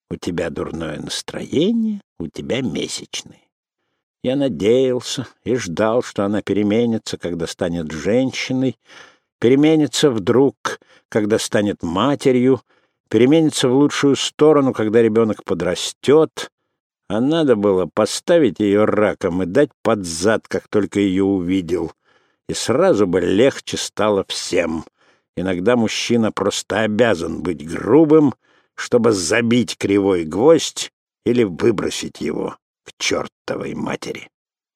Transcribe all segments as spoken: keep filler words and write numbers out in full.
У тебя дурное настроение, у тебя месячные. Я надеялся и ждал, что она переменится, когда станет женщиной, переменится вдруг, когда станет матерью, переменится в лучшую сторону, когда ребенок подрастет. А надо было поставить ее раком и дать под зад, как только ее увидел. И сразу бы легче стало всем. Иногда мужчина просто обязан быть грубым, чтобы забить кривой гвоздь или выбросить его к чертовой матери.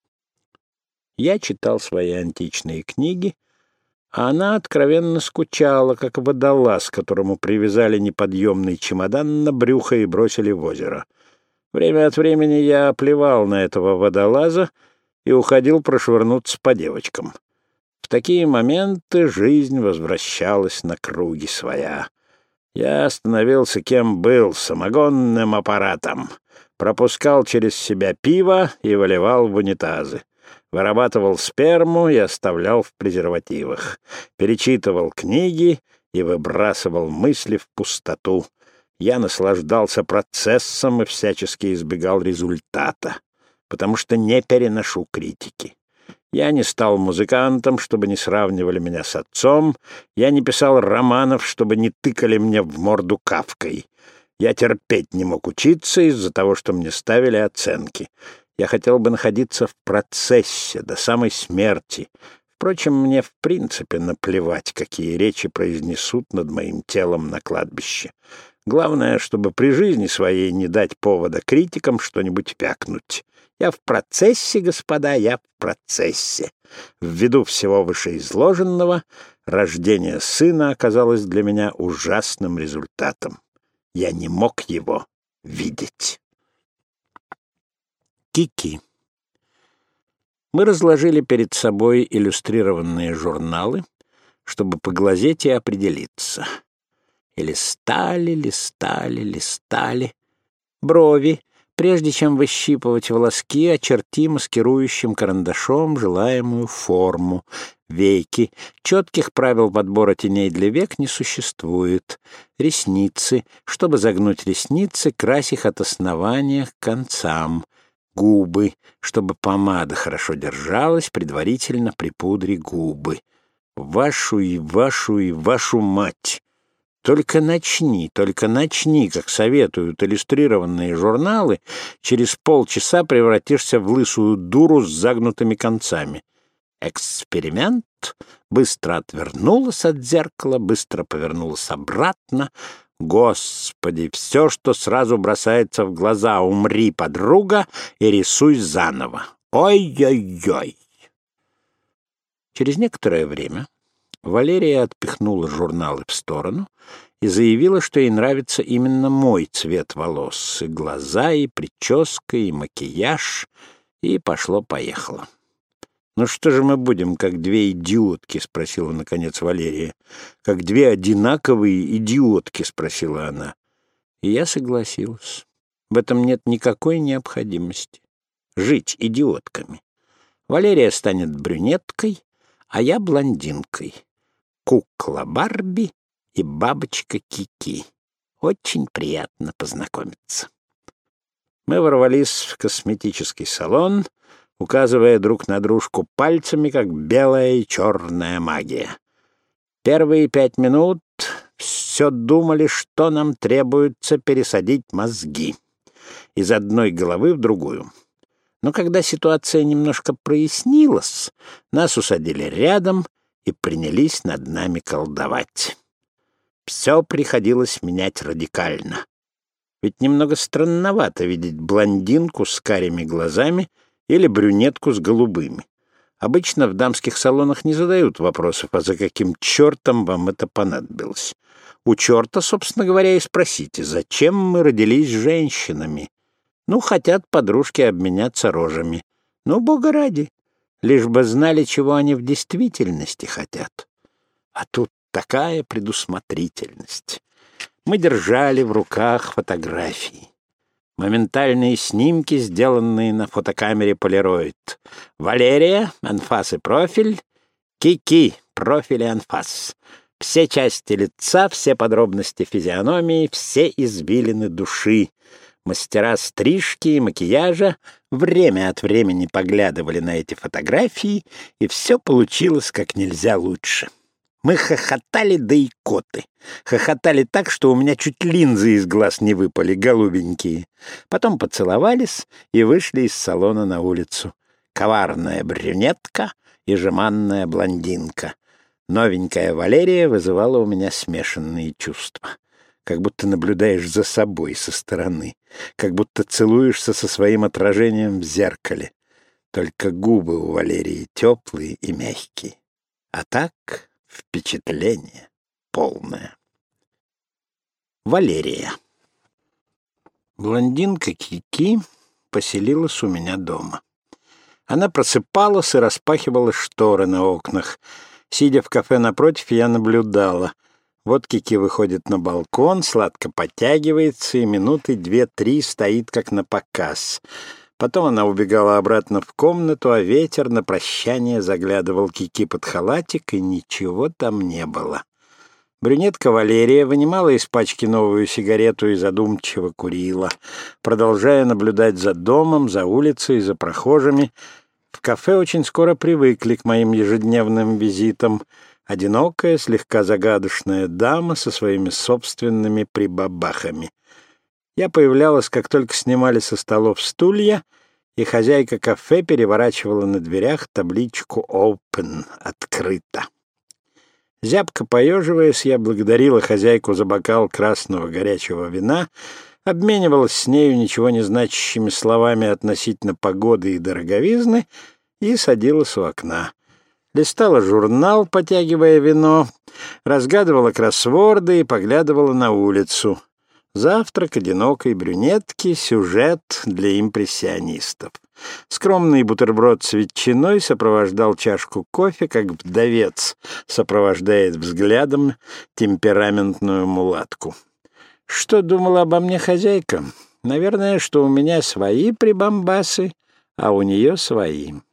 Я читал свои античные книги, а она откровенно скучала, как водолаз, которому привязали неподъемный чемодан на брюхо и бросили в озеро. Время от времени я плевал на этого водолаза и уходил прошвырнуться по девочкам. В такие моменты жизнь возвращалась на круги своя. Я становился кем был, самогонным аппаратом. Пропускал через себя пиво и выливал в унитазы. Вырабатывал сперму и оставлял в презервативах. Перечитывал книги и выбрасывал мысли в пустоту. Я наслаждался процессом и всячески избегал результата, потому что не переношу критики. Я не стал музыкантом, чтобы не сравнивали меня с отцом. Я не писал романов, чтобы не тыкали мне в морду Кафкой. Я терпеть не мог учиться из-за того, что мне ставили оценки. Я хотел бы находиться в процессе до самой смерти. Впрочем, мне в принципе наплевать, какие речи произнесут над моим телом на кладбище. Главное, чтобы при жизни своей не дать повода критикам что-нибудь вякнуть. Я в процессе, господа, я в процессе. Ввиду всего вышеизложенного, рождение сына оказалось для меня ужасным результатом. Я не мог его видеть. Кики. Мы разложили перед собой иллюстрированные журналы, чтобы поглазеть и определиться. И листали, листали, листали. Брови, прежде чем выщипывать волоски, очерти маскирующим карандашом желаемую форму. Веки. Четких правил подбора теней для век не существует. Ресницы. Чтобы загнуть ресницы, крась их от основания к концам. Губы. Чтобы помада хорошо держалась, предварительно припудри губы. Вашу и вашу и вашу мать! Только начни, только начни, как советуют иллюстрированные журналы, через полчаса превратишься в лысую дуру с загнутыми концами. Эксперимент. Быстро отвернулась от зеркала, быстро повернулась обратно. Господи, все, что сразу бросается в глаза: умри, подруга, и рисуй заново. Ой-ой-ой! Через некоторое время Валерия отпихнула журналы в сторону и заявила, что ей нравится именно мой цвет волос, и глаза, и прическа, и макияж, и пошло-поехало. «Ну что же мы будем, как две идиотки?» — спросила, наконец, Валерия. «Как две одинаковые идиотки?» — спросила она. И я согласилась. В этом нет никакой необходимости. Жить идиотками. Валерия станет брюнеткой, а я блондинкой. Кукла Барби и бабочка Кики. Очень приятно познакомиться. Мы ворвались в косметический салон, указывая друг на дружку пальцами, как белая и черная магия. Первые пять минут все думали, что нам требуется пересадить мозги из одной головы в другую. Но когда ситуация немножко прояснилась, нас усадили рядом и принялись над нами колдовать. Все приходилось менять радикально. Ведь немного странновато видеть блондинку с карими глазами или брюнетку с голубыми. Обычно в дамских салонах не задают вопросов, а за каким чертом вам это понадобилось. У черта, собственно говоря, и спросите, зачем мы родились женщинами? Ну, хотят подружки обменяться рожами. Ну, бога ради, лишь бы знали, чего они в действительности хотят. А тут такая предусмотрительность. Мы держали в руках фотографии. Моментальные снимки, сделанные на фотокамере Polaroid. Валерия, анфас и профиль. Кики, профиль и анфас. Все части лица, все подробности физиономии, все извилины души. Мастера стрижки и макияжа время от времени поглядывали на эти фотографии, и все получилось как нельзя лучше. Мы хохотали до икоты. Хохотали так, что у меня чуть линзы из глаз не выпали, голубенькие. Потом поцеловались и вышли из салона на улицу. Коварная брюнетка и жеманная блондинка. Новенькая Валерия вызывала у меня смешанные чувства. Как будто наблюдаешь за собой со стороны, как будто целуешься со своим отражением в зеркале. Только губы у Валерии теплые и мягкие. А так впечатление полное. Валерия. Блондинка Кики поселилась у меня дома. Она просыпалась и распахивала шторы на окнах. Сидя в кафе напротив, я наблюдала. Вот Кики выходит на балкон, сладко подтягивается и минуты две-три стоит как на показ. Потом она убегала обратно в комнату, а ветер на прощание заглядывал Кики под халатик, и ничего там не было. Брюнетка Валерия вынимала из пачки новую сигарету и задумчиво курила, продолжая наблюдать за домом, за улицей, за прохожими. В кафе очень скоро привыкли к моим ежедневным визитам. Одинокая, слегка загадочная дама со своими собственными прибабахами. Я появлялась, как только снимали со столов стулья, и хозяйка кафе переворачивала на дверях табличку «Open» — «Открыто». Зябко поеживаясь, я благодарила хозяйку за бокал красного горячего вина, обменивалась с нею ничего не значащими словами относительно погоды и дороговизны и садилась у окна. Листала журнал, потягивая вино, разгадывала кроссворды и поглядывала на улицу. Завтрак одинокой брюнетки — сюжет для импрессионистов. Скромный бутерброд с ветчиной сопровождал чашку кофе, как вдовец сопровождает взглядом темпераментную мулатку. Что думала обо мне хозяйка? Наверное, что у меня свои прибамбасы, а у нее свои.